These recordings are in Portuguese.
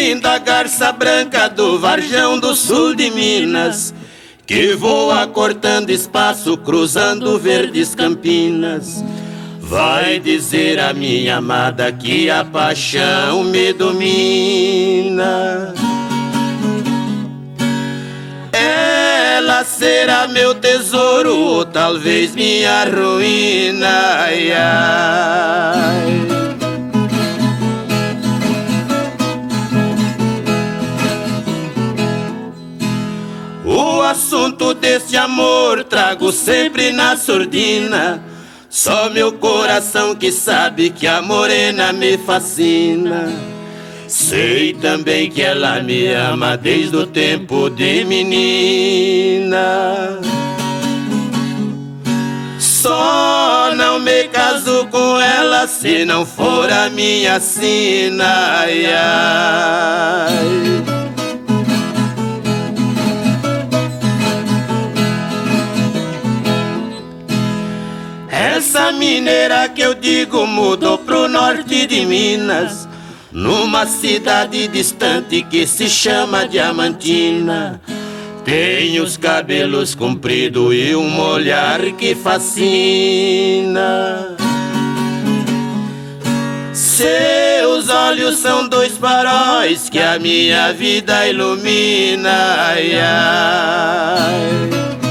linda garça branca do Varjão do sul de Minas, que voa cortando espaço, cruzando verdes campinas. Vai dizer a minha amada que a paixão me domina. Ela será meu tesouro ou talvez minha ruína. Ai, ai. O assunto deste amor trago sempre na surdina. Só meu coração que sabe que a morena me fascina. Sei também que ela me ama desde o tempo de menina. Só não me caso com ela se não for a minha sina. Ai, ai. Essa mineira que eu digo mudou pro norte de Minas, numa cidade distante que se chama Diamantina. Tem os cabelos compridos e um olhar que fascina. Seus olhos são dois faróis que a minha vida ilumina. Ai, ai.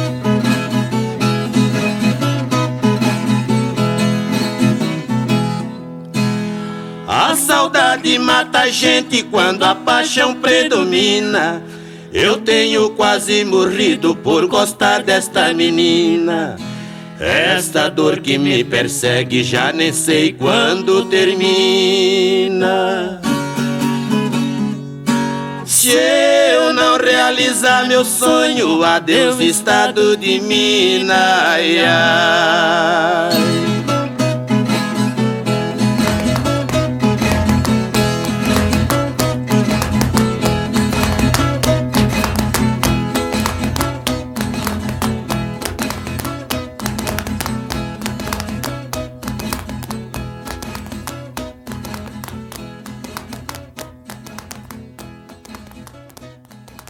A saudade mata a gente quando a paixão predomina. Eu tenho quase morrido por gostar desta menina. Esta dor que me persegue já nem sei quando termina. Se eu não realizar meu sonho, adeus estado de Minas. Ai, ai.